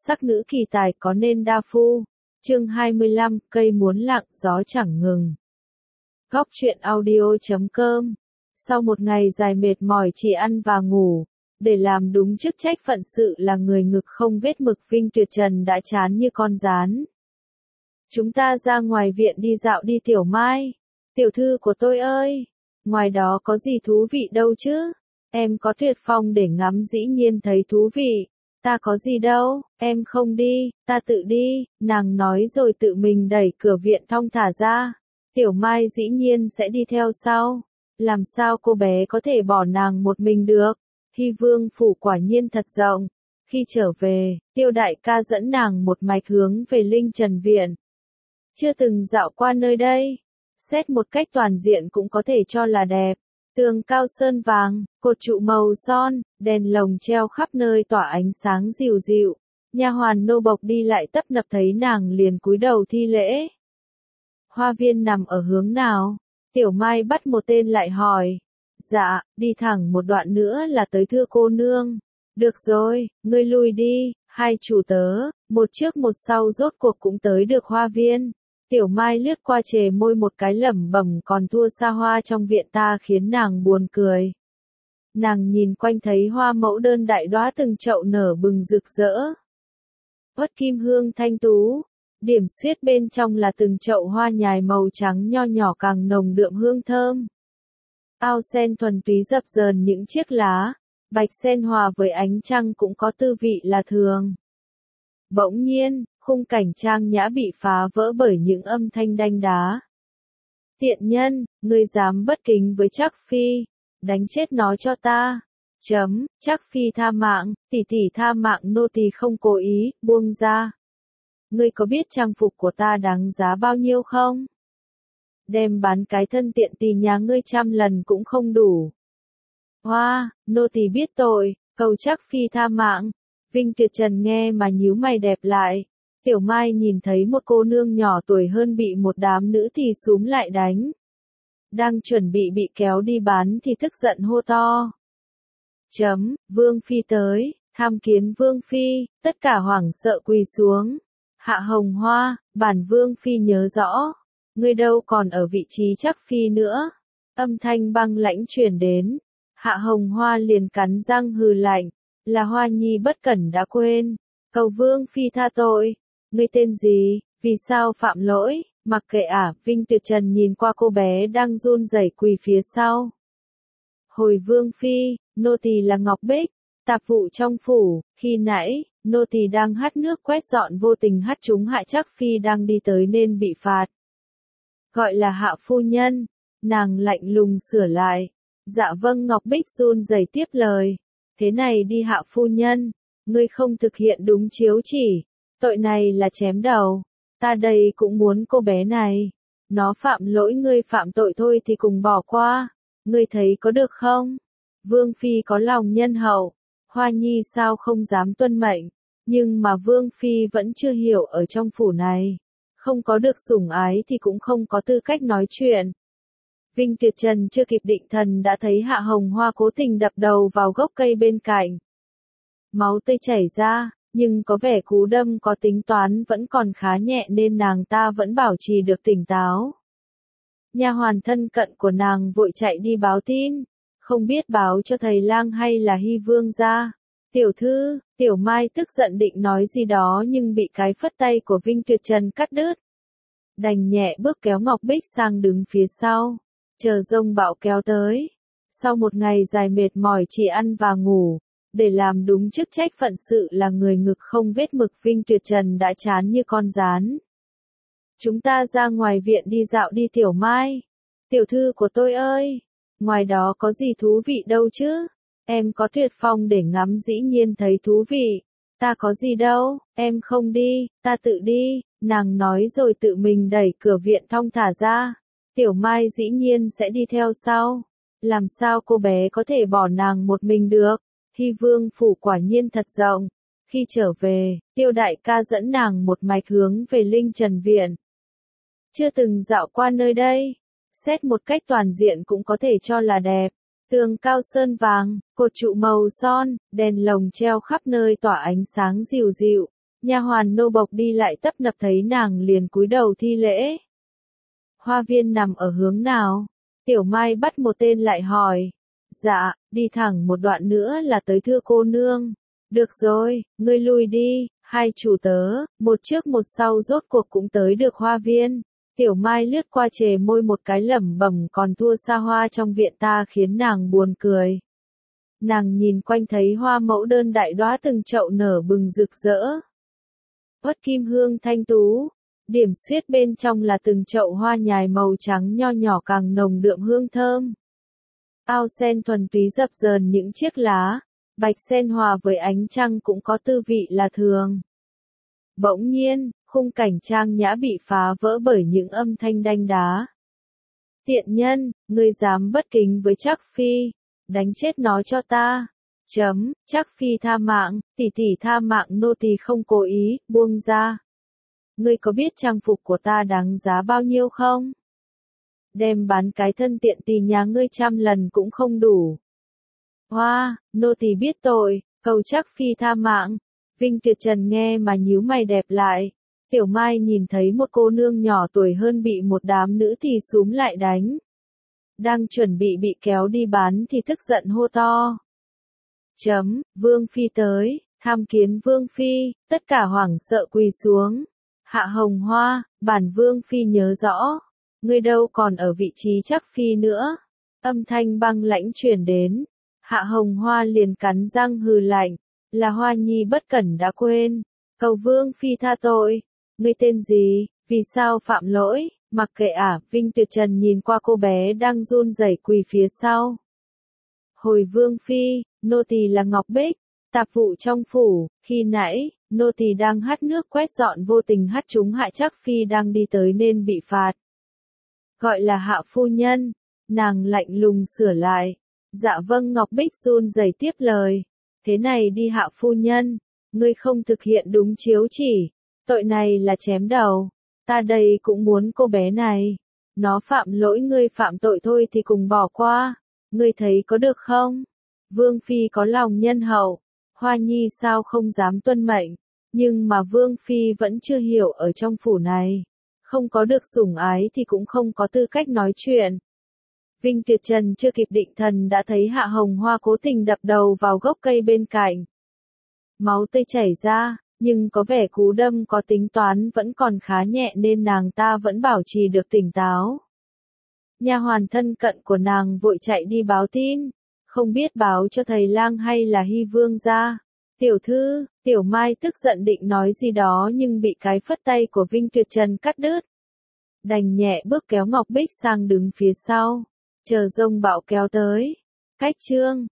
sắc nữ kỳ tài có nên đa phu. Chương 25, cây muốn lặng, gió chẳng ngừng. Góc truyện audio.com. Sau một ngày dài mệt mỏi chỉ ăn và ngủ, để làm đúng chức trách phận sự là người ngực không vết mực, Vinh Tuyệt Trần đã chán như con gián. Chúng ta ra ngoài viện đi dạo đi Tiểu Mai. Tiểu thư của tôi ơi, ngoài đó có gì thú vị đâu chứ? Em có Tuyệt Phong để ngắm dĩ nhiên thấy thú vị. Ta có gì đâu, em không đi, ta tự đi, nàng nói rồi tự mình đẩy cửa viện thong thả ra. Tiểu Mai dĩ nhiên sẽ đi theo sau. Làm sao cô bé có thể bỏ nàng một mình được? Hy Vương phủ quả nhiên thật rộng. Khi trở về, Tiêu đại ca dẫn nàng một mạch hướng về Linh Trần viện. Chưa từng dạo qua nơi đây, xét một cách toàn diện cũng có thể cho là đẹp. Tường cao sơn vàng, cột trụ màu son, đèn lồng treo khắp nơi tỏa ánh sáng dịu dịu. Nha hoàn nô bộc đi lại tấp nập thấy nàng liền cúi đầu thi lễ. Hoa viên nằm ở hướng nào? Tiểu Mai bắt một tên lại hỏi. Dạ, đi thẳng một đoạn nữa là tới thưa cô nương. Được rồi, ngươi lui đi. Hai chủ tớ, một trước một sau rốt cuộc cũng tới được hoa viên. Tiểu Mai lướt qua chề môi một cái lẩm bẩm còn thua xa hoa trong viện ta khiến nàng buồn cười. Nàng nhìn quanh thấy hoa mẫu đơn đại đóa từng chậu nở bừng rực rỡ. Uất kim hương thanh tú, điểm xuyết bên trong là từng chậu hoa nhài màu trắng nho nhỏ càng nồng đượm hương thơm. Ao sen thuần túy dập dờn những chiếc lá, bạch sen hòa với ánh trăng cũng có tư vị là thường. Bỗng nhiên, khung cảnh trang nhã bị phá vỡ bởi những âm thanh đanh đá. Tiện nhân, ngươi dám bất kính với Trác Phi, đánh chết nó cho ta. Trác Phi tha mạng, tỷ tỷ tha mạng, nô tỳ không cố ý, buông ra. Ngươi có biết trang phục của ta đáng giá bao nhiêu không? Đem bán cái thân tiện tỳ nhà ngươi 100 lần cũng không đủ. Hoa, nô tỳ biết tội, cầu Trác Phi tha mạng. Vinh Tuyệt Trần nghe mà nhíu mày đẹp lại. Tiểu Mai nhìn thấy một cô nương nhỏ tuổi hơn bị một đám nữ thì xúm lại đánh. Đang chuẩn bị kéo đi bán thì tức giận hô to. Vương Phi tới, tham kiến Vương Phi, tất cả hoảng sợ quỳ xuống. Hạ Hồng Hoa, bản Vương Phi nhớ rõ. Ngươi đâu còn ở vị trí Trác Phi nữa. Âm thanh băng lãnh truyền đến. Hạ Hồng Hoa liền cắn răng hừ lạnh. Là Hoa Nhi bất cẩn đã quên. Cầu Vương Phi tha tội. Ngươi tên gì, vì sao phạm lỗi, mặc kệ Vinh Tuyệt Trần nhìn qua cô bé đang run rẩy quỳ phía sau. Hồi Vương Phi, nô tỳ là Ngọc Bích, tạp vụ trong phủ, khi nãy, nô tỳ đang hắt nước quét dọn vô tình hắt trúng Hạ Trác Phi đang đi tới nên bị phạt. Gọi là Hạ phu nhân, nàng lạnh lùng sửa lại. Dạ vâng, Ngọc Bích run rẩy tiếp lời. Thế này đi Hạ phu nhân, ngươi không thực hiện đúng chiếu chỉ. Tội này là chém đầu. Ta đây cũng muốn cô bé này. Nó phạm lỗi ngươi phạm tội thôi thì cùng bỏ qua. Ngươi thấy có được không? Vương Phi có lòng nhân hậu. Hoa Nhi sao không dám tuân mệnh. Nhưng mà Vương Phi vẫn chưa hiểu ở trong phủ này. Không có được sủng ái thì cũng không có tư cách nói chuyện. Vinh Tuyệt Trần chưa kịp định thần đã thấy Hạ Hồng Hoa cố tình đập đầu vào gốc cây bên cạnh. Máu tươi chảy ra. Nhưng có vẻ cú đâm có tính toán vẫn còn khá nhẹ nên nàng ta vẫn bảo trì được tỉnh táo. Nha hoàn thân cận của nàng vội chạy đi báo tin, không biết báo cho thầy lang hay là Hy Vương gia. Tiểu thư, Tiểu Mai tức giận định nói gì đó nhưng bị cái phất tay của Vinh Tuyệt Trần cắt đứt. Đành nhẹ bước kéo Ngọc Bích sang đứng phía sau, chờ dông bão kéo tới. Sau một ngày dài mệt mỏi chỉ ăn và ngủ, để làm đúng chức trách phận sự là người ngực không vết mực, Vinh Tuyệt Trần đã chán như con gián. Chúng ta ra ngoài viện đi dạo đi Tiểu Mai. Tiểu thư của tôi ơi, ngoài đó có gì thú vị đâu chứ? Em có Tuyệt Phong để ngắm dĩ nhiên thấy thú vị. Ta có gì đâu, em không đi, ta tự đi, nàng nói rồi tự mình đẩy cửa viện thong thả ra. Tiểu Mai dĩ nhiên sẽ đi theo sau. Làm sao cô bé có thể bỏ nàng một mình được? Hy Vương phủ quả nhiên thật rộng. Khi trở về, Tiêu đại ca dẫn nàng một mạch hướng về Linh Trần viện. Chưa từng dạo qua nơi đây, xét một cách toàn diện cũng có thể cho là đẹp. Tường cao sơn vàng, cột trụ màu son, đèn lồng treo khắp nơi tỏa ánh sáng dịu dịu. Nha hoàn nô bộc đi lại tấp nập thấy nàng liền cúi đầu thi lễ. Hoa viên nằm ở hướng nào? Tiểu Mai bắt một tên lại hỏi. Dạ, đi thẳng một đoạn nữa là tới thưa cô nương. Được rồi, ngươi lui đi, hai chủ tớ, một trước một sau rốt cuộc cũng tới được hoa viên. Tiểu Mai lướt qua chề môi một cái lẩm bẩm còn thua xa hoa trong viện ta khiến nàng buồn cười. Nàng nhìn quanh thấy hoa mẫu đơn đại đóa từng chậu nở bừng rực rỡ. Uất kim hương thanh tú, điểm xuyết bên trong là từng chậu hoa nhài màu trắng nho nhỏ càng nồng đượm hương thơm. Ao sen thuần túy dập dờn những chiếc lá, bạch sen hòa với ánh trăng cũng có tư vị là thường. Bỗng nhiên, khung cảnh trang nhã bị phá vỡ bởi những âm thanh đanh đá. Tiện nhân, ngươi dám bất kính với Trác Phi, đánh chết nó cho ta. Trác Phi tha mạng, tỷ tỷ tha mạng nô tỳ không cố ý, buông ra. Ngươi có biết trang phục của ta đáng giá bao nhiêu không? Đem bán cái thân tiện tỳ nhà ngươi 100 lần cũng không đủ. Hoa, nô tỳ biết tội, cầu Trác Phi tha mạng. Vinh Tuyệt Trần nghe mà nhíu mày đẹp lại. Tiểu Mai nhìn thấy một cô nương nhỏ tuổi hơn bị một đám nữ tỳ xúm lại đánh. Đang chuẩn bị kéo đi bán thì tức giận hô to. Vương Phi tới, tham kiến Vương Phi, tất cả hoảng sợ quỳ xuống. Hạ Hồng Hoa, bản Vương Phi nhớ rõ. Ngươi đâu còn ở vị trí Trác Phi nữa. Âm thanh băng lãnh truyền đến. Hạ Hồng Hoa liền cắn răng hừ lạnh. Là Hoa Nhi bất cẩn đã quên. Cầu Vương Phi tha tội. Ngươi tên gì, vì sao phạm lỗi, mặc kệ Vinh Tuyệt Trần nhìn qua cô bé đang run rẩy quỳ phía sau. Hồi Vương Phi, nô tỳ là Ngọc Bích, tạp vụ trong phủ, khi nãy, nô tỳ đang hắt nước quét dọn vô tình hắt trúng hại Trác Phi đang đi tới nên bị phạt. Gọi là Hạ phu nhân, nàng lạnh lùng sửa lại. Dạ vâng Ngọc Bích run rẩy tiếp lời. Thế này đi Hạ phu nhân, ngươi không thực hiện đúng chiếu chỉ. Tội này là chém đầu. Ta đây cũng muốn cô bé này. Nó phạm lỗi ngươi phạm tội thôi thì cùng bỏ qua. Ngươi thấy có được không? Vương Phi có lòng nhân hậu. Hoa Nhi sao không dám tuân mệnh. Nhưng mà Vương Phi vẫn chưa hiểu ở trong phủ này. Không có được sủng ái thì cũng không có tư cách nói chuyện. Vinh Tuyệt Trần chưa kịp định thần đã thấy Hạ Hồng Hoa cố tình đập đầu vào gốc cây bên cạnh. Máu tươi chảy ra. Nhưng có vẻ cú đâm có tính toán vẫn còn khá nhẹ nên nàng ta vẫn bảo trì được tỉnh táo. Nha hoàn thân cận của nàng vội chạy đi báo tin, không biết báo cho thầy lang hay là Hy Vương gia. Tiểu thư, Tiểu Mai tức giận định nói gì đó nhưng bị cái phất tay của Vinh Tuyệt Trần cắt đứt. Đành nhẹ bước kéo Ngọc Bích sang đứng phía sau, chờ dông bão kéo tới. Cách chương